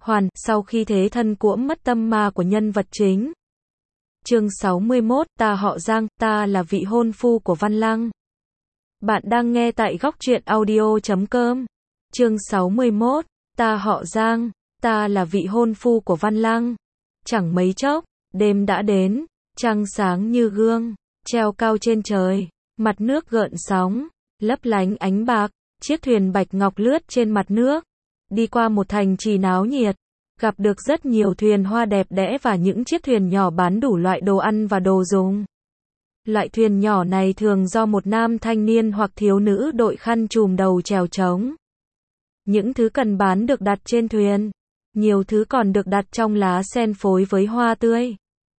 sau khi thế thân cuỗm mất tâm ma của nhân vật chính. Chương 61, ta họ Giang, ta là vị hôn phu của Văn Lăng. Bạn đang nghe tại Góc Truyện Audio.com. Chương 61, ta họ Giang, ta là vị hôn phu của Văn Lăng. Chẳng mấy chốc, đêm đã đến, trăng sáng như gương, treo cao trên trời, mặt nước gợn sóng, lấp lánh ánh bạc, chiếc thuyền bạch ngọc lướt trên mặt nước, đi qua một thành trì náo nhiệt, gặp được rất nhiều thuyền hoa đẹp đẽ và những chiếc thuyền nhỏ bán đủ loại đồ ăn và đồ dùng. Loại thuyền nhỏ này thường do một nam thanh niên hoặc thiếu nữ đội khăn trùm đầu chèo trống. Những thứ cần bán được đặt trên thuyền, nhiều thứ còn được đặt trong lá sen phối với hoa tươi,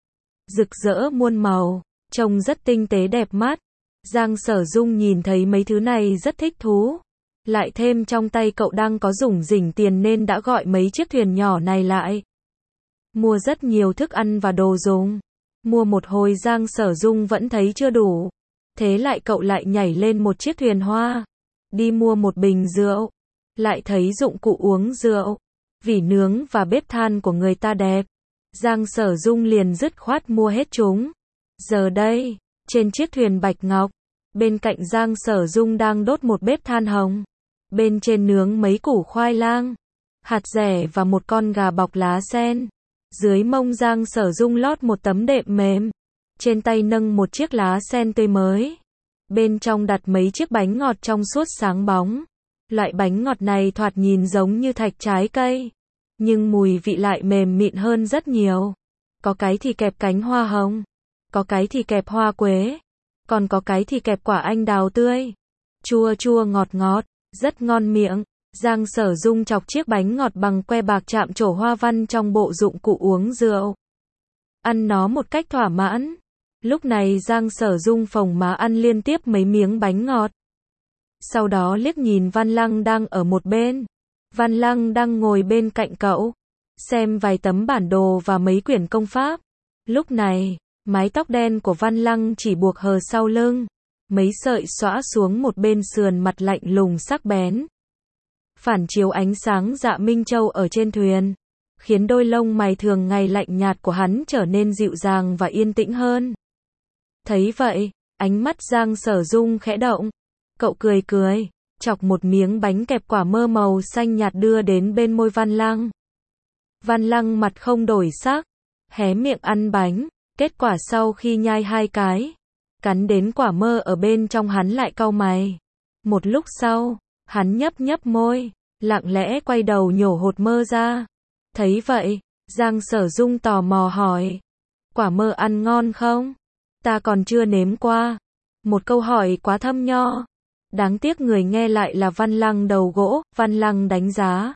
rực rỡ muôn màu, trông rất tinh tế đẹp mắt. Giang Sở Dung nhìn thấy mấy thứ này rất thích thú. Lại thêm trong tay cậu đang có rủng rỉnh tiền nên đã gọi mấy chiếc thuyền nhỏ này lại. Mua rất nhiều thức ăn và đồ dùng. Mua một hồi Giang Sở Dung vẫn thấy chưa đủ. Thế lại cậu lại nhảy lên một chiếc thuyền hoa. Đi mua một bình rượu. Lại thấy dụng cụ uống rượu, vỉ nướng và bếp than của người ta đẹp. Giang Sở Dung liền dứt khoát mua hết chúng. Giờ đây, trên chiếc thuyền bạch ngọc, bên cạnh Giang Sở Dung đang đốt một bếp than hồng. Bên trên nướng mấy củ khoai lang, hạt dẻ và một con gà bọc lá sen. Dưới mông Giang Sở Dung lót một tấm đệm mềm. Trên tay nâng một chiếc lá sen tươi mới. Bên trong đặt mấy chiếc bánh ngọt trong suốt sáng bóng. Loại bánh ngọt này thoạt nhìn giống như thạch trái cây, nhưng mùi vị lại mềm mịn hơn rất nhiều. Có cái thì kẹp cánh hoa hồng, có cái thì kẹp hoa quế, còn có cái thì kẹp quả anh đào tươi. Chua chua ngọt ngọt, rất ngon miệng. Giang Sở Dung chọc chiếc bánh ngọt bằng que bạc chạm trổ hoa văn trong bộ dụng cụ uống rượu. Ăn nó một cách thỏa mãn. Lúc này Giang Sở Dung phồng má ăn liên tiếp mấy miếng bánh ngọt. Sau đó liếc nhìn Văn Lăng đang ở một bên. Văn Lăng đang ngồi bên cạnh cậu, xem vài tấm bản đồ và mấy quyển công pháp. Lúc này, mái tóc đen của Văn Lăng chỉ buộc hờ sau lưng, mấy sợi xõa xuống một bên sườn mặt lạnh lùng sắc bén. Phản chiếu ánh sáng dạ minh châu ở trên thuyền, khiến đôi lông mày thường ngày lạnh nhạt của hắn trở nên dịu dàng và yên tĩnh hơn. Thấy vậy, ánh mắt Giang Sở Dung khẽ động. Cậu cười cười, chọc một miếng bánh kẹp quả mơ màu xanh nhạt đưa đến bên môi Văn Lăng. Văn Lăng mặt không đổi sắc, hé miệng ăn bánh, kết quả sau khi nhai hai cái, cắn đến quả mơ ở bên trong hắn lại cau mày. Một lúc sau, hắn nhấp nhấp môi, lặng lẽ quay đầu nhổ hột mơ ra. Thấy vậy, Giang Sở Dung tò mò hỏi, quả mơ ăn ngon không? Ta còn chưa nếm qua. Một câu hỏi quá thâm nho. Đáng tiếc người nghe lại là Văn Lăng đầu gỗ. Văn Lăng đánh giá,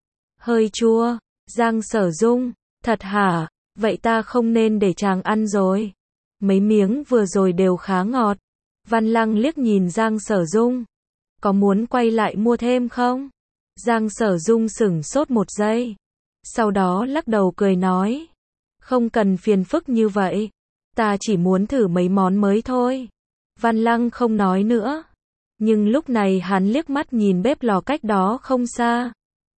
hơi chua. Giang Sở Dung, thật hả? Vậy ta không nên để chàng ăn rồi. Mấy miếng vừa rồi đều khá ngọt. Văn Lăng liếc nhìn Giang Sở Dung, có muốn quay lại mua thêm không? Giang Sở Dung sửng sốt một giây, sau đó lắc đầu cười nói, không cần phiền phức như vậy, ta chỉ muốn thử mấy món mới thôi. Văn Lăng không nói nữa, nhưng lúc này hắn liếc mắt nhìn bếp lò cách đó không xa,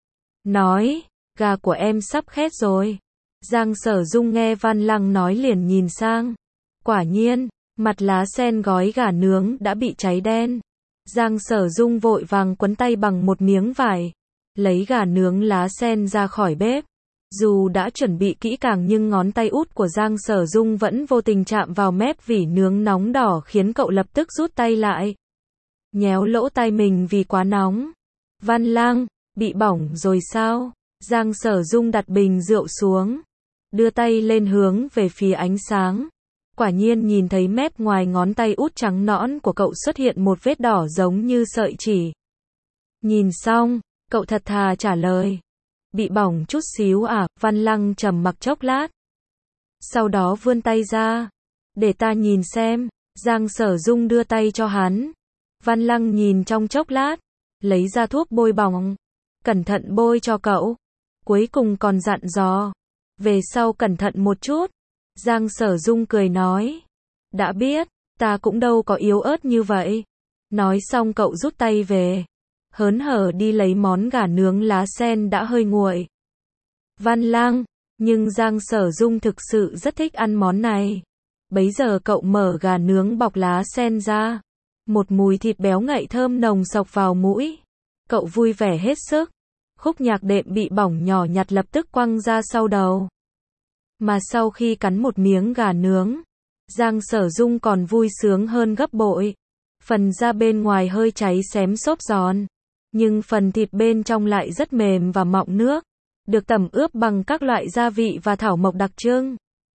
nói, gà của em sắp khét rồi. Giang Sở Dung nghe Văn Lăng nói liền nhìn sang, quả nhiên, mặt lá sen gói gà nướng đã bị cháy đen. Giang Sở Dung vội vàng quấn tay bằng một miếng vải, lấy gà nướng lá sen ra khỏi bếp. Dù đã chuẩn bị kỹ càng nhưng ngón tay út của Giang Sở Dung vẫn vô tình chạm vào mép vỉ nướng nóng đỏ khiến cậu lập tức rút tay lại, nhéo lỗ tai mình vì quá nóng. Văn Lăng, bị bỏng rồi sao? Giang Sở Dung đặt bình rượu xuống, đưa tay lên hướng về phía ánh sáng. Quả nhiên nhìn thấy mép ngoài ngón tay út trắng nõn của cậu xuất hiện một vết đỏ giống như sợi chỉ. Nhìn xong, cậu thật thà trả lời, bị bỏng chút xíu à? Văn Lăng trầm mặc chốc lát, sau đó vươn tay ra, để ta nhìn xem. Giang Sở Dung đưa tay cho hắn. Văn Lăng nhìn trong chốc lát, lấy ra thuốc bôi bỏng, cẩn thận bôi cho cậu. Cuối cùng còn dặn dò, về sau cẩn thận một chút. Giang Sở Dung cười nói, đã biết, ta cũng đâu có yếu ớt như vậy. Nói xong cậu rút tay về, hớn hở đi lấy món gà nướng lá sen đã hơi nguội. Văn Lăng, nhưng Giang Sở Dung thực sự rất thích ăn món này. Bấy giờ cậu mở gà nướng bọc lá sen ra. Một mùi thịt béo ngậy thơm nồng xộc vào mũi. Cậu vui vẻ hết sức. Khúc nhạc đệm bị bỏng nhỏ nhặt lập tức quăng ra sau đầu. Mà sau khi cắn một miếng gà nướng, Giang Sở Dung còn vui sướng hơn gấp bội. Phần da bên ngoài hơi cháy xém xốp giòn, nhưng phần thịt bên trong lại rất mềm và mọng nước, được tẩm ướp bằng các loại gia vị và thảo mộc đặc trưng.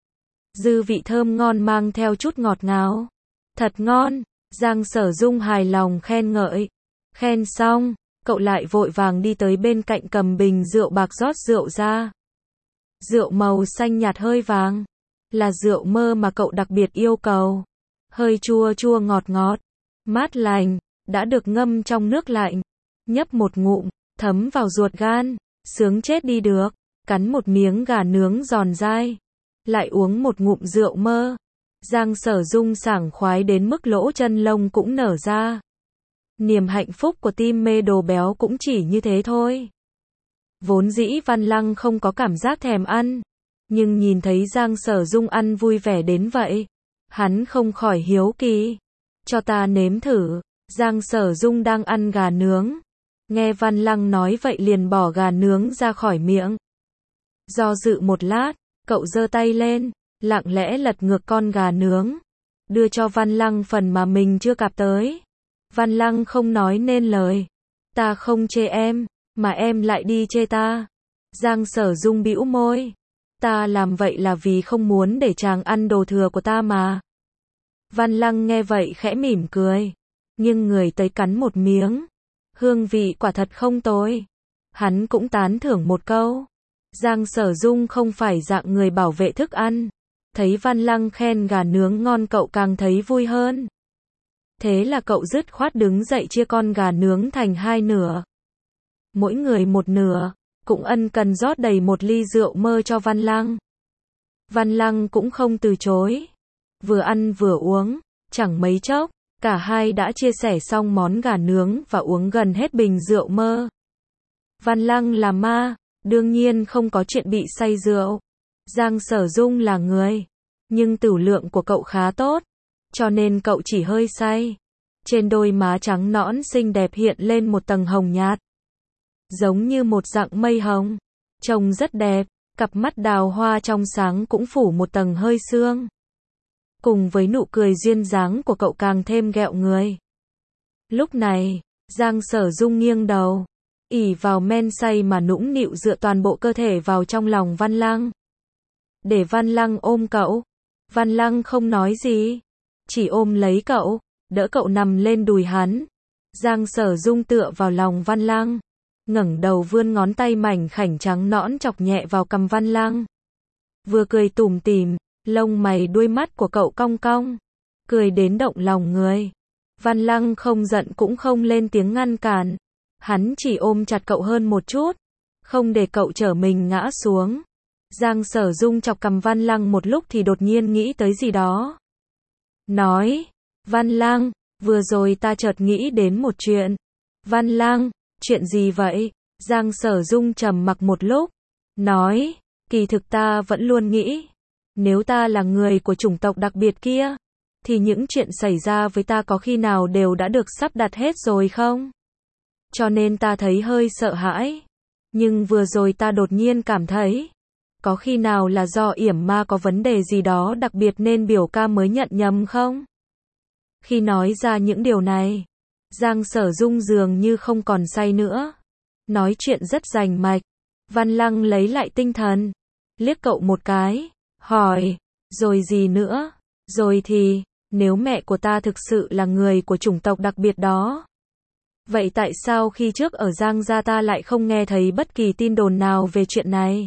Dư vị thơm ngon mang theo chút ngọt ngào. Thật ngon, Giang Sở Dung hài lòng khen ngợi. Khen xong, cậu lại vội vàng đi tới bên cạnh cầm bình rượu bạc rót rượu ra. Rượu màu xanh nhạt hơi vàng, là rượu mơ mà cậu đặc biệt yêu cầu. Hơi chua chua ngọt ngọt, mát lành, đã được ngâm trong nước lạnh. Nhấp một ngụm, thấm vào ruột gan, sướng chết đi được. Cắn một miếng gà nướng giòn dai, lại uống một ngụm rượu mơ. Giang Sở Dung sảng khoái đến mức lỗ chân lông cũng nở ra. Niềm hạnh phúc của tim mê đồ béo cũng chỉ như thế thôi. Vốn dĩ Văn Lăng không có cảm giác thèm ăn, nhưng nhìn thấy Giang Sở Dung ăn vui vẻ đến vậy, hắn không khỏi hiếu kỳ. Cho ta nếm thử. Giang Sở Dung đang ăn gà nướng. Nghe Văn Lăng nói vậy liền bỏ gà nướng ra khỏi miệng. Do dự một lát, cậu giơ tay lên, lặng lẽ lật ngược con gà nướng, đưa cho Văn Lăng phần mà mình chưa cạp tới. Văn Lăng không nói nên lời. Ta không chê em, mà em lại đi chê ta. Giang Sở Dung bĩu môi. Ta làm vậy là vì không muốn để chàng ăn đồ thừa của ta mà. Văn Lăng nghe vậy khẽ mỉm cười, nhưng người tới cắn một miếng. Hương vị quả thật không tồi. Hắn cũng tán thưởng một câu. Giang Sở Dung không phải dạng người bảo vệ thức ăn. Thấy Văn Lăng khen gà nướng ngon cậu càng thấy vui hơn. Thế là cậu dứt khoát đứng dậy chia con gà nướng thành hai nửa. Mỗi người một nửa, cũng ân cần rót đầy một ly rượu mơ cho Văn Lăng. Văn Lăng cũng không từ chối. Vừa ăn vừa uống, chẳng mấy chốc, cả hai đã chia sẻ xong món gà nướng và uống gần hết bình rượu mơ. Văn Lăng là ma, đương nhiên không có chuyện bị say rượu. Giang Sở Dung là người, nhưng tửu lượng của cậu khá tốt, cho nên cậu chỉ hơi say. Trên đôi má trắng nõn xinh đẹp hiện lên một tầng hồng nhạt, giống như một dạng mây hồng, trông rất đẹp. Cặp mắt đào hoa trong sáng cũng phủ một tầng hơi sương. Cùng với nụ cười duyên dáng của cậu càng thêm ghẹo người. Lúc này, Giang Sở Dung nghiêng đầu, ỉ vào men say mà nũng nịu dựa toàn bộ cơ thể vào trong lòng Văn Lăng. Để Văn Lăng ôm cậu. Văn Lăng không nói gì, chỉ ôm lấy cậu, đỡ cậu nằm lên đùi hắn. Giang Sở Dung tựa vào lòng Văn Lăng, ngẩng đầu vươn ngón tay mảnh khảnh trắng nõn chọc nhẹ vào cằm Văn Lăng. Vừa cười tủm tỉm, lông mày đuôi mắt của cậu cong cong, cười đến động lòng người. Văn Lăng không giận cũng không lên tiếng ngăn cản. Hắn chỉ ôm chặt cậu hơn một chút, không để cậu trở mình ngã xuống. Giang Sở Dung chọc cằm Văn Lăng một lúc thì đột nhiên nghĩ tới gì đó. Nói, Văn Lăng, vừa rồi ta chợt nghĩ đến một chuyện. Văn Lăng, chuyện gì vậy? Giang Sở Dung trầm mặc một lúc, nói, kỳ thực ta vẫn luôn nghĩ, nếu ta là người của chủng tộc đặc biệt kia, thì những chuyện xảy ra với ta có khi nào đều đã được sắp đặt hết rồi không? Cho nên ta thấy hơi sợ hãi. Nhưng vừa rồi ta đột nhiên cảm thấy, có khi nào là do yểm ma có vấn đề gì đó đặc biệt nên biểu ca mới nhận nhầm không? Khi nói ra những điều này, Giang Sở Dung dường như không còn say nữa. Nói chuyện rất rành mạch. Văn Lăng lấy lại tinh thần, liếc cậu một cái, hỏi, rồi gì nữa? Rồi thì, nếu mẹ của ta thực sự là người của chủng tộc đặc biệt đó, vậy tại sao khi trước ở Giang gia ta lại không nghe thấy bất kỳ tin đồn nào về chuyện này?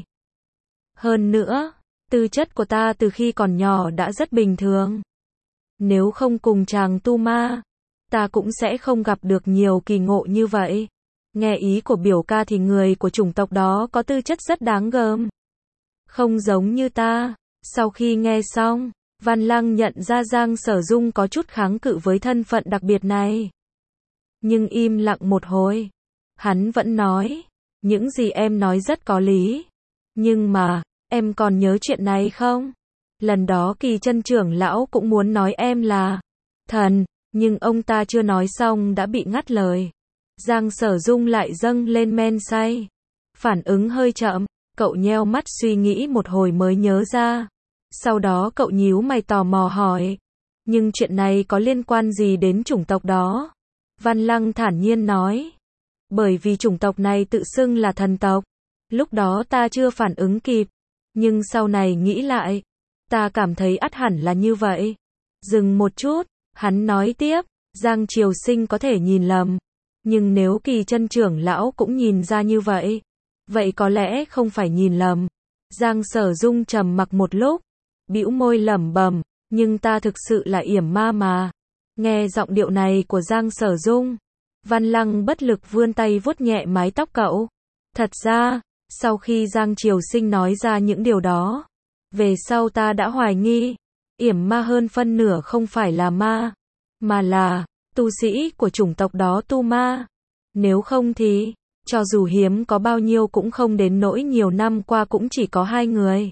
Hơn nữa, tư chất của ta từ khi còn nhỏ đã rất bình thường. Nếu không cùng chàng tu ma, ta cũng sẽ không gặp được nhiều kỳ ngộ như vậy. Nghe ý của biểu ca thì người của chủng tộc đó có tư chất rất đáng gờm. Không giống như ta. Sau khi nghe xong, Văn Lăng nhận ra Giang Sở Dung có chút kháng cự với thân phận đặc biệt này. Nhưng im lặng một hồi, hắn vẫn nói, những gì em nói rất có lý. Nhưng mà, em còn nhớ chuyện này không? Lần đó Kỳ Chân trưởng lão cũng muốn nói em là thần, nhưng ông ta chưa nói xong đã bị ngắt lời. Giang Sở Dung lại dâng lên men say. Phản ứng hơi chậm, cậu nheo mắt suy nghĩ một hồi mới nhớ ra. Sau đó cậu nhíu mày tò mò hỏi. Nhưng chuyện này có liên quan gì đến chủng tộc đó? Văn Lăng thản nhiên nói. Bởi vì chủng tộc này tự xưng là thần tộc. Lúc đó ta chưa phản ứng kịp. Nhưng sau này nghĩ lại, ta cảm thấy ắt hẳn là như vậy. Dừng một chút, hắn nói tiếp, Giang Triều Sinh có thể nhìn lầm. Nhưng nếu Kỳ Chân trưởng lão cũng nhìn ra như vậy, vậy có lẽ không phải nhìn lầm. Giang Sở Dung trầm mặc một lúc, bĩu môi lẩm bẩm, nhưng ta thực sự là yểm ma mà. Nghe giọng điệu này của Giang Sở Dung, Văn Lăng bất lực vươn tay vuốt nhẹ mái tóc cậu. Thật ra, sau khi Giang Triều Sinh nói ra những điều đó, về sau ta đã hoài nghi, yểm ma hơn phân nửa không phải là ma, mà là tu sĩ của chủng tộc đó tu ma. Nếu không thì, cho dù hiếm có bao nhiêu cũng không đến nỗi nhiều năm qua cũng chỉ có 2 người.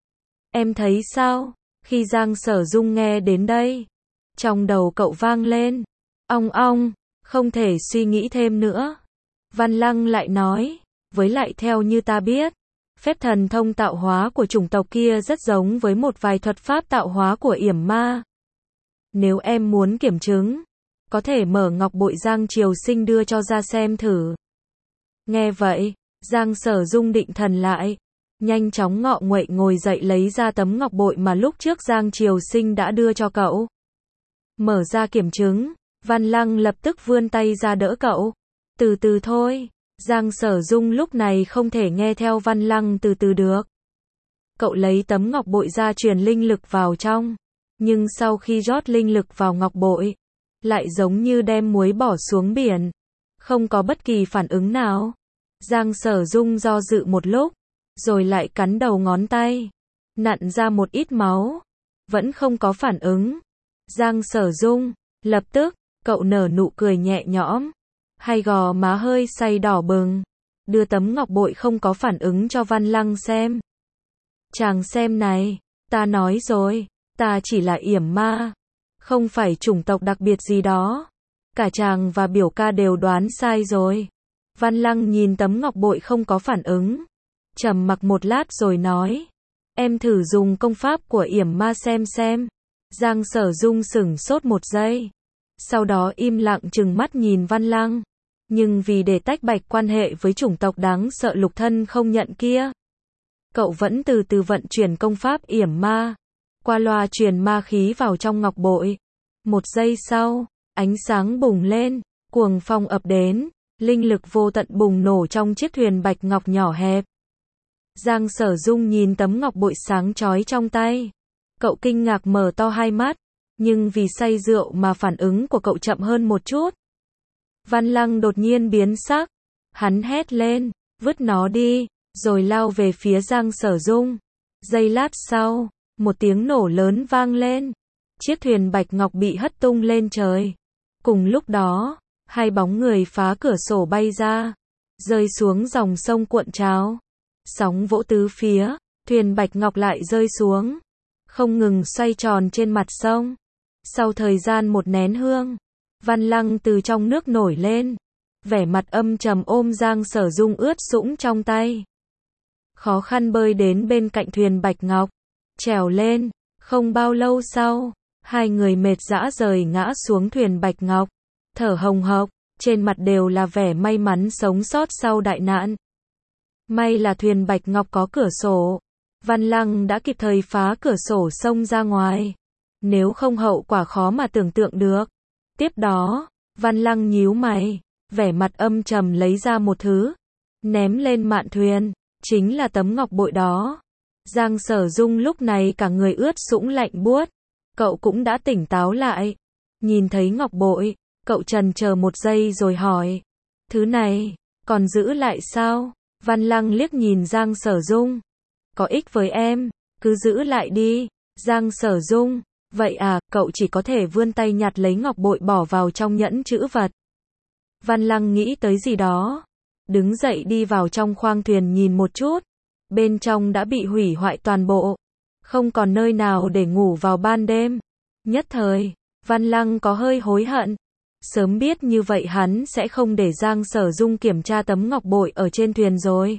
Em thấy sao? Khi Giang Sở Dung nghe đến đây, trong đầu cậu vang lên, ong ong, không thể suy nghĩ thêm nữa. Văn Lăng lại nói, với lại theo như ta biết, phép thần thông tạo hóa của chủng tộc kia rất giống với một vài thuật pháp tạo hóa của yểm ma. Nếu em muốn kiểm chứng, có thể mở ngọc bội Giang Triều Sinh đưa cho ra xem thử. Nghe vậy, Giang Sở Dung định thần lại, nhanh chóng ngọ nguậy ngồi dậy lấy ra tấm ngọc bội mà lúc trước Giang Triều Sinh đã đưa cho cậu. Mở ra kiểm chứng, Văn Lăng lập tức vươn tay ra đỡ cậu. Từ từ thôi, Giang Sở Dung lúc này không thể nghe theo Văn Lăng từ từ được. Cậu lấy tấm ngọc bội ra truyền linh lực vào trong, nhưng sau khi rót linh lực vào ngọc bội, lại giống như đem muối bỏ xuống biển, không có bất kỳ phản ứng nào. Giang Sở Dung do dự một lúc, rồi lại cắn đầu ngón tay, nặn ra một ít máu, vẫn không có phản ứng. Giang Sở Dung, lập tức, cậu nở nụ cười nhẹ nhõm, hai gò má hơi say đỏ bừng, đưa tấm ngọc bội không có phản ứng cho Văn Lăng xem. Chàng xem này, ta nói rồi, ta chỉ là yểm ma, không phải chủng tộc đặc biệt gì đó. Cả chàng và biểu ca đều đoán sai rồi. Văn Lăng nhìn tấm ngọc bội không có phản ứng, trầm mặc một lát rồi nói, em thử dùng công pháp của yểm ma xem. Giang Sở Dung sửng sốt một giây, sau đó im lặng trừng mắt nhìn Văn Lăng, nhưng vì để tách bạch quan hệ với chủng tộc đáng sợ lục thân không nhận kia, cậu vẫn từ từ vận chuyển công pháp yểm ma, qua loa truyền ma khí vào trong ngọc bội. Một giây sau, ánh sáng bùng lên, cuồng phong ập đến, linh lực vô tận bùng nổ trong chiếc thuyền bạch ngọc nhỏ hẹp. Giang Sở Dung nhìn tấm ngọc bội sáng chói trong tay, cậu kinh ngạc mở to hai mắt, nhưng vì say rượu mà phản ứng của cậu chậm hơn một chút. Văn Lăng đột nhiên biến sắc, hắn hét lên, vứt nó đi, rồi lao về phía Giang Sở Dung. Giây lát sau, một tiếng nổ lớn vang lên, chiếc thuyền bạch ngọc bị hất tung lên trời. Cùng lúc đó, hai bóng người phá cửa sổ bay ra, rơi xuống dòng sông cuộn trào. Sóng vỗ tứ phía, thuyền bạch ngọc lại rơi xuống, không ngừng xoay tròn trên mặt sông. Sau thời gian một nén hương, Văn Lăng từ trong nước nổi lên, vẻ mặt âm trầm ôm Giang Sở Dung ướt sũng trong tay. Khó khăn bơi đến bên cạnh thuyền bạch ngọc, trèo lên. Không bao lâu sau, hai người mệt rã rời ngã xuống thuyền bạch ngọc, thở hồng hộc, trên mặt đều là vẻ may mắn sống sót sau đại nạn. May là thuyền bạch ngọc có cửa sổ, Văn Lăng đã kịp thời phá cửa sổ xông ra ngoài, nếu không hậu quả khó mà tưởng tượng được. Tiếp đó, Văn Lăng nhíu mày, vẻ mặt âm trầm lấy ra một thứ, ném lên mạn thuyền, chính là tấm ngọc bội đó. Giang Sở Dung lúc này cả người ướt sũng lạnh buốt, cậu cũng đã tỉnh táo lại. Nhìn thấy ngọc bội, cậu chần chờ một giây rồi hỏi, thứ này, còn giữ lại sao? Văn Lăng liếc nhìn Giang Sở Dung, có ích với em, cứ giữ lại đi. Giang Sở Dung, vậy à, cậu chỉ có thể vươn tay nhặt lấy ngọc bội bỏ vào trong nhẫn trữ vật. Văn Lăng nghĩ tới gì đó, đứng dậy đi vào trong khoang thuyền nhìn một chút, Bên trong đã bị hủy hoại toàn bộ, không còn nơi nào để ngủ vào ban đêm. Nhất thời, Văn Lăng có hơi hối hận. Sớm biết như vậy hắn sẽ không để Giang Sở Dung kiểm tra tấm ngọc bội ở trên thuyền rồi.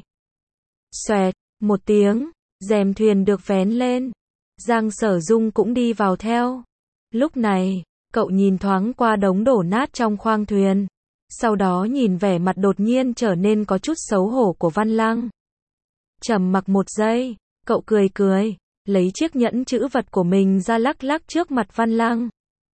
Xoẹt, một tiếng, rèm thuyền được vén lên. Giang Sở Dung cũng đi vào theo. Lúc này, cậu nhìn thoáng qua đống đổ nát trong khoang thuyền. Sau đó nhìn vẻ mặt đột nhiên trở nên có chút xấu hổ của Văn Lăng. Trầm mặc một giây, cậu cười cười, lấy chiếc nhẫn chữ vật của mình ra lắc lắc trước mặt Văn Lăng.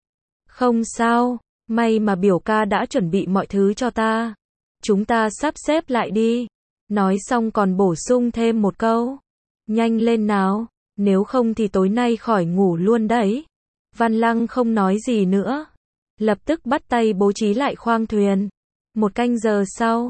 Không sao, may mà biểu ca đã chuẩn bị mọi thứ cho ta. Chúng ta sắp xếp lại đi. Nói xong còn bổ sung thêm một câu. Nhanh lên nào, nếu không thì tối nay khỏi ngủ luôn đấy. Văn Lăng không nói gì nữa. Lập tức bắt tay bố trí lại khoang thuyền. Một canh giờ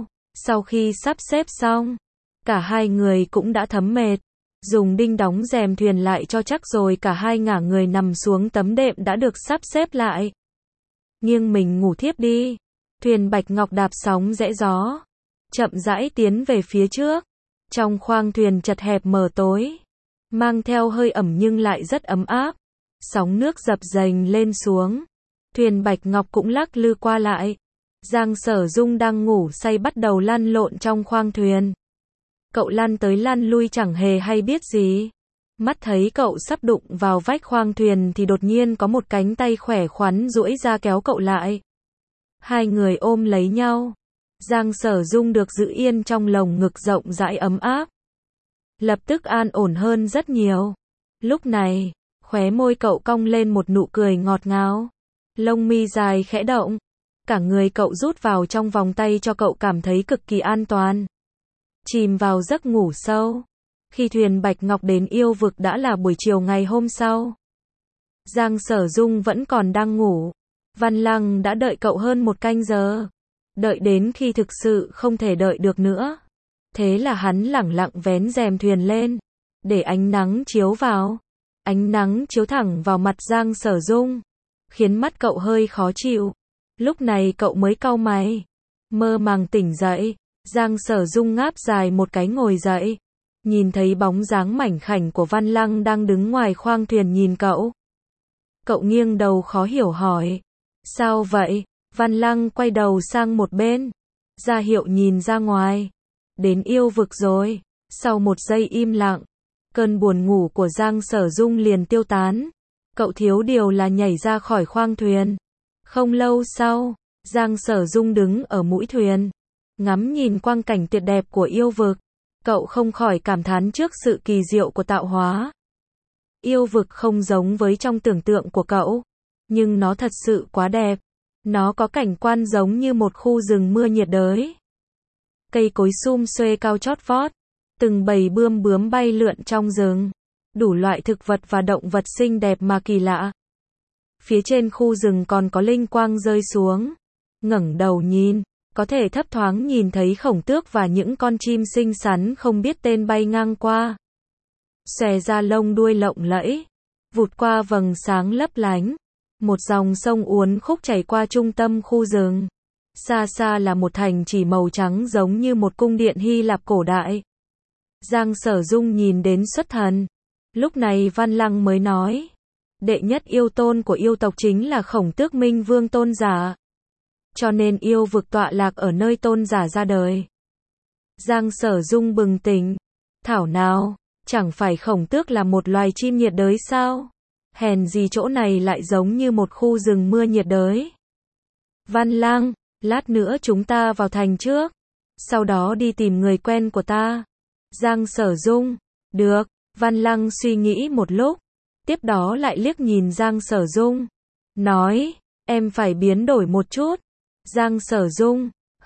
sau khi sắp xếp xong, cả hai người cũng đã thấm mệt. Dùng đinh đóng rèm thuyền lại cho chắc rồi cả hai ngả người nằm xuống tấm đệm đã được sắp xếp lại. Nghiêng mình ngủ thiếp đi. Thuyền Bạch Ngọc đạp sóng rẽ gió, chậm rãi tiến về phía trước. Trong khoang thuyền chật hẹp mờ tối, mang theo hơi ẩm nhưng lại rất ấm áp. Sóng nước dập dềnh lên xuống. Thuyền Bạch Ngọc cũng lắc lư qua lại. Giang Sở Dung đang ngủ say bắt đầu lăn lộn trong khoang thuyền. Cậu lăn tới lăn lui chẳng hề hay biết gì. Mắt thấy cậu sắp đụng vào vách khoang thuyền thì đột nhiên có một cánh tay khỏe khoắn duỗi ra kéo cậu lại. Hai người ôm lấy nhau. Giang Sở Dung được giữ yên trong lồng ngực rộng rãi ấm áp. Lập tức an ổn hơn rất nhiều. Lúc này, khóe môi cậu cong lên một nụ cười ngọt ngào. Lông mi dài khẽ động. Cả người cậu rút vào trong vòng tay cho cậu cảm thấy cực kỳ an toàn. Chìm vào giấc ngủ sâu. Khi thuyền Bạch Ngọc đến yêu vực đã là buổi chiều ngày hôm sau. Giang Sở Dung vẫn còn đang ngủ. Văn Lăng đã đợi cậu hơn một canh giờ. Đợi đến khi thực sự không thể đợi được nữa. Thế là hắn lẳng lặng vén rèm thuyền lên, để ánh nắng chiếu vào. Ánh nắng chiếu thẳng vào mặt Giang Sở Dung, khiến mắt cậu hơi khó chịu. Lúc này cậu mới cau mày, mơ màng tỉnh dậy. Giang Sở Dung ngáp dài một cái ngồi dậy, nhìn thấy bóng dáng mảnh khảnh của Văn Lăng đang đứng ngoài khoang thuyền nhìn cậu. Cậu nghiêng đầu khó hiểu hỏi, sao vậy? Văn Lăng quay đầu sang một bên, ra hiệu nhìn ra ngoài. Đến yêu vực rồi. Sau một giây im lặng, cơn buồn ngủ của Giang Sở Dung liền tiêu tán. Cậu thiếu điều là nhảy ra khỏi khoang thuyền. Không lâu sau, Giang Sở Dung đứng ở mũi thuyền, ngắm nhìn quang cảnh tuyệt đẹp của yêu vực. Cậu không khỏi cảm thán trước sự kỳ diệu của tạo hóa. Yêu vực không giống với trong tưởng tượng của cậu, nhưng nó thật sự quá đẹp. Nó có cảnh quan giống như một khu rừng mưa nhiệt đới. Cây cối sum xuê cao chót vót, từng bầy bươm bướm bay lượn trong rừng, đủ loại thực vật và động vật xinh đẹp mà kỳ lạ. Phía trên khu rừng còn có linh quang rơi xuống. Ngẩng đầu nhìn, có thể thấp thoáng nhìn thấy khổng tước và những con chim xinh xắn không biết tên bay ngang qua. Xòe ra lông đuôi lộng lẫy, vụt qua vầng sáng lấp lánh. Một dòng sông uốn khúc chảy qua trung tâm khu rừng. Xa xa là một thành trì màu trắng giống như một cung điện Hy Lạp cổ đại. Giang Sở Dung nhìn đến xuất thần. Lúc này Văn Lăng mới nói, đệ nhất yêu tôn của yêu tộc chính là Khổng Tước Minh Vương tôn giả. Cho nên yêu vực tọa lạc ở nơi tôn giả ra đời. Giang Sở Dung bừng tỉnh. Thảo nào, chẳng phải khổng tước là một loài chim nhiệt đới sao? Hèn gì chỗ này lại giống như một khu rừng mưa nhiệt đới. Văn Lăng, lát nữa chúng ta vào thành trước, sau đó đi tìm người quen của ta. Giang Sở Dung, được. Văn Lăng suy nghĩ một lúc, tiếp đó lại liếc nhìn Giang Sở Dung, nói, em phải biến đổi một chút. Giang Sở Dung,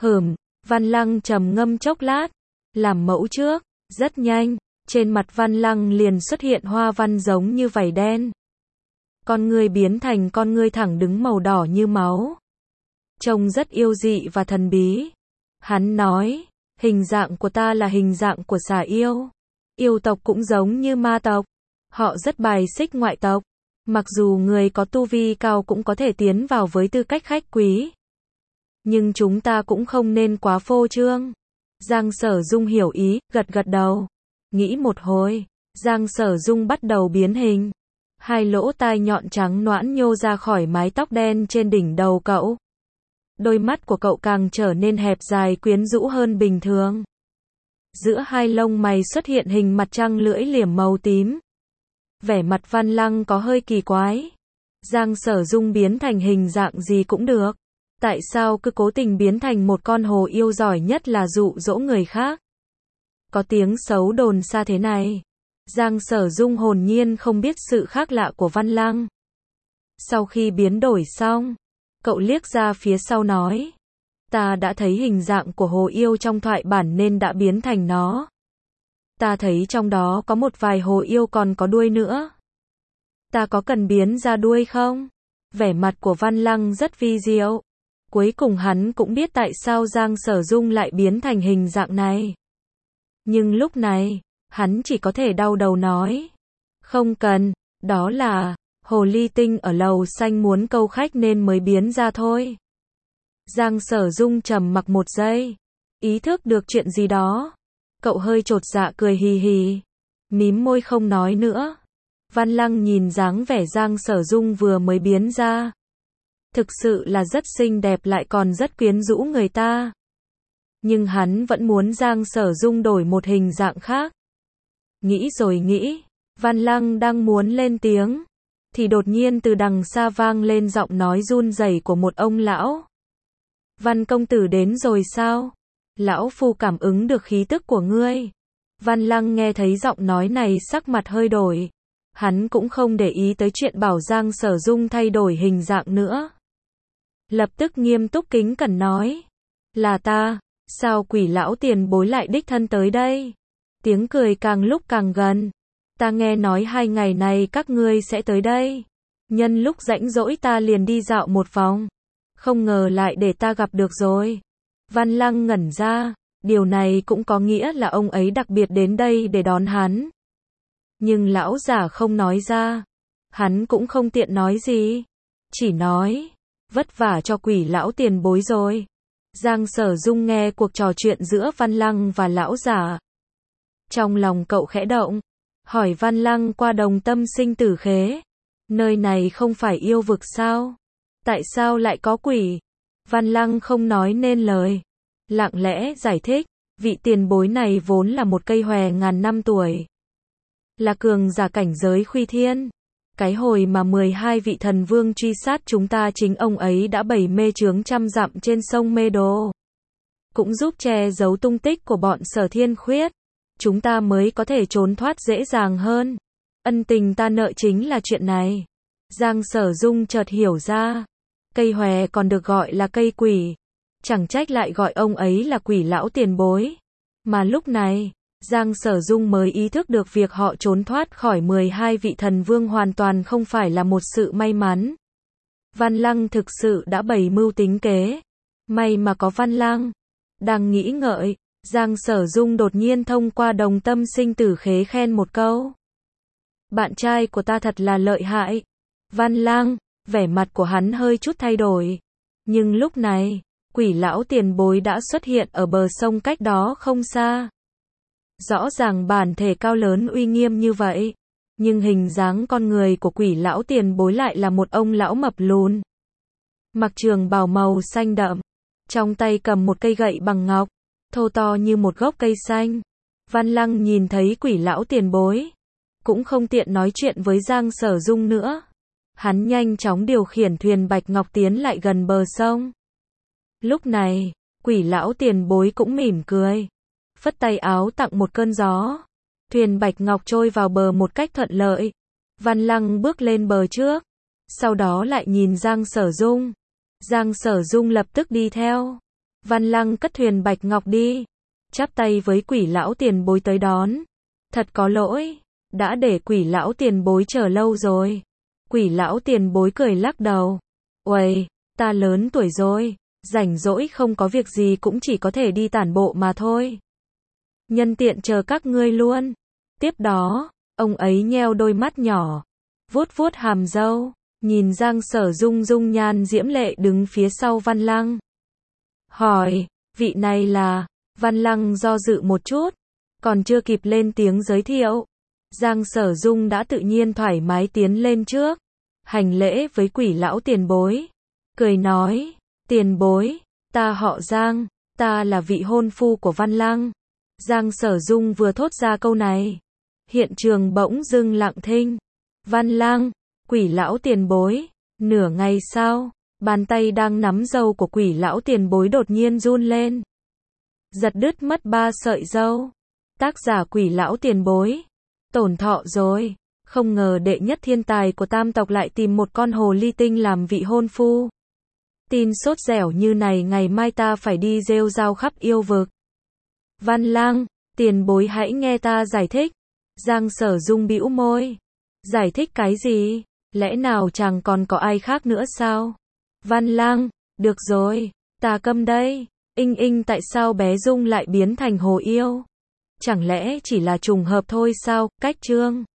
Văn Lăng trầm ngâm chốc lát, làm mẫu trước. Rất nhanh, trên mặt Văn Lăng liền xuất hiện hoa văn giống như vảy đen. Con ngươi biến thành con ngươi thẳng đứng màu đỏ như máu. Trông rất yêu dị và thần bí. Hắn nói, hình dạng của ta là hình dạng của xà yêu. Yêu tộc cũng giống như ma tộc. Họ rất bài xích ngoại tộc. Mặc dù người có tu vi cao cũng có thể tiến vào với tư cách khách quý. Nhưng chúng ta cũng không nên quá phô trương. Giang Sở Dung hiểu ý, gật gật đầu. Nghĩ một hồi, Giang Sở Dung bắt đầu biến hình. Hai lỗ tai nhọn trắng nõn nhô ra khỏi mái tóc đen trên đỉnh đầu cậu. Đôi mắt của cậu càng trở nên hẹp dài quyến rũ hơn bình thường. Giữa hai lông mày xuất hiện hình mặt trăng lưỡi liềm màu tím. Vẻ mặt Văn Lăng có hơi kỳ quái. Giang Sở Dung biến thành hình dạng gì cũng được. Tại sao cứ cố tình biến thành một con hồ yêu giỏi nhất là dụ dỗ người khác? Có tiếng xấu đồn xa thế này. Giang Sở Dung hồn nhiên không biết sự khác lạ của Văn Lăng. Sau khi biến đổi xong, cậu liếc ra phía sau nói. Ta đã thấy hình dạng của hồ yêu trong thoại bản nên đã biến thành nó. Ta thấy trong đó có một vài hồ yêu còn có đuôi nữa. Ta có cần biến ra đuôi không? Vẻ mặt của Văn Lăng rất vi diệu. Cuối cùng hắn cũng biết tại sao Giang Sở Dung lại biến thành hình dạng này. Nhưng lúc này, hắn chỉ có thể đau đầu nói. Không cần, đó là hồ ly tinh ở lầu xanh muốn câu khách nên mới biến ra thôi. Giang Sở Dung trầm mặc một giây. Ý thức được chuyện gì đó. Cậu hơi chột dạ cười hì hì. Mím môi không nói nữa. Văn Lăng nhìn dáng vẻ Giang Sở Dung vừa mới biến ra. Thực sự là rất xinh đẹp lại còn rất quyến rũ người ta. Nhưng hắn vẫn muốn Giang Sở Dung đổi một hình dạng khác. Nghĩ rồi nghĩ, Văn Lăng đang muốn lên tiếng. Thì đột nhiên từ đằng xa vang lên giọng nói run rẩy của một ông lão. Văn công tử đến rồi sao? Lão phu cảm ứng được khí tức của ngươi. Văn Lăng nghe thấy giọng nói này sắc mặt hơi đổi. Hắn cũng không để ý tới chuyện bảo Giang Sở Dung thay đổi hình dạng nữa. Lập tức nghiêm túc kính cẩn nói. Là ta, sao quỷ lão tiền bối lại đích thân tới đây? Tiếng cười càng lúc càng gần. Ta nghe nói 2 ngày này các ngươi sẽ tới đây. Nhân lúc rảnh rỗi ta liền đi dạo một vòng. Không ngờ lại để ta gặp được rồi. Văn Lăng ngẩn ra. Điều này cũng có nghĩa là ông ấy đặc biệt đến đây để đón hắn. Nhưng lão giả không nói ra. Hắn cũng không tiện nói gì. Chỉ nói. Vất vả cho quỷ lão tiền bối rồi. Giang Sở Dung nghe cuộc trò chuyện giữa Văn Lăng và lão giả. Trong lòng cậu khẽ động. Hỏi Văn Lăng qua Đồng Tâm Sinh Tử Khế. Nơi này không phải yêu vực sao? Tại sao lại có quỷ? Văn Lăng không nói nên lời. Lặng lẽ giải thích. Vị tiền bối này vốn là một cây hòe ngàn năm tuổi. Là cường giả cảnh giới Khuy Thiên. Cái hồi mà 12 vị thần vương truy sát chúng ta chính ông ấy đã bày mê chướng trăm dặm trên sông Mê Đô. Cũng giúp che giấu tung tích của bọn Sở Thiên Khuyết. Chúng ta mới có thể trốn thoát dễ dàng hơn. Ân tình ta nợ chính là chuyện này. Giang Sở Dung chợt hiểu ra. Cây hòe còn được gọi là cây quỷ. Chẳng trách lại gọi ông ấy là quỷ lão tiền bối. Mà lúc này, Giang Sở Dung mới ý thức được việc họ trốn thoát khỏi 12 vị thần vương hoàn toàn không phải là một sự may mắn. Văn Lăng thực sự đã bày mưu tính kế. May mà có Văn Lăng. Đang nghĩ ngợi, Giang Sở Dung đột nhiên thông qua Đồng Tâm Sinh Tử Khế khen một câu. Bạn trai của ta thật là lợi hại. Văn Lăng, vẻ mặt của hắn hơi chút thay đổi. Nhưng lúc này, quỷ lão tiền bối đã xuất hiện ở bờ sông cách đó không xa. Rõ ràng bản thể cao lớn uy nghiêm như vậy. Nhưng hình dáng con người của quỷ lão tiền bối lại là một ông lão mập lùn. Mặc trường bào màu xanh đậm. Trong tay cầm một cây gậy bằng ngọc. Thô to như một gốc cây xanh. Văn Lăng nhìn thấy quỷ lão tiền bối. Cũng không tiện nói chuyện với Giang Sở Dung nữa. Hắn nhanh chóng điều khiển thuyền Bạch Ngọc tiến lại gần bờ sông. Lúc này, quỷ lão tiền bối cũng mỉm cười. Phất tay áo tặng một cơn gió. Thuyền Bạch Ngọc trôi vào bờ một cách thuận lợi. Văn Lăng bước lên bờ trước. Sau đó lại nhìn Giang Sở Dung. Giang Sở Dung lập tức đi theo. Văn Lăng cất thuyền Bạch Ngọc đi. Chắp tay với quỷ lão tiền bối tới đón. Thật có lỗi. Đã để quỷ lão tiền bối chờ lâu rồi. Quỷ lão tiền bối cười lắc đầu. Uầy, ta lớn tuổi rồi. Rảnh rỗi không có việc gì cũng chỉ có thể đi tản bộ mà thôi. Nhân tiện chờ các ngươi luôn. Tiếp đó, ông ấy nheo đôi mắt nhỏ. Vuốt vuốt hàm râu. Nhìn Giang Sở Dung dung nhan diễm lệ đứng phía sau Văn Lăng. Hỏi, vị này là... Văn Lăng do dự một chút. Còn chưa kịp lên tiếng giới thiệu, Giang Sở Dung đã tự nhiên thoải mái tiến lên trước, hành lễ với Quỷ lão tiền bối, cười nói, tiền bối, ta họ Giang, ta là vị hôn phu của Văn Lăng. Giang Sở Dung vừa thốt ra câu này, hiện trường bỗng dưng lặng thinh. Văn Lăng, Quỷ lão tiền bối, nửa ngày sau, bàn tay đang nắm râu của Quỷ lão tiền bối đột nhiên run lên, giật đứt mất 3 sợi râu. Tác giả Quỷ lão tiền bối, tổn thọ rồi, không ngờ đệ nhất thiên tài của tam tộc lại tìm một con hồ ly tinh làm vị hôn phu. Tin sốt dẻo như này ngày mai ta phải đi rêu rao khắp yêu vực. Văn Lăng, tiền bối hãy nghe ta giải thích. Giang Sở Dung bĩu môi. Giải thích cái gì? Lẽ nào chẳng còn có ai khác nữa sao? Văn Lăng, được rồi, ta câm đây. Tại sao bé Dung lại biến thành hồ yêu? Chẳng lẽ chỉ là trùng hợp thôi sao? Cách chương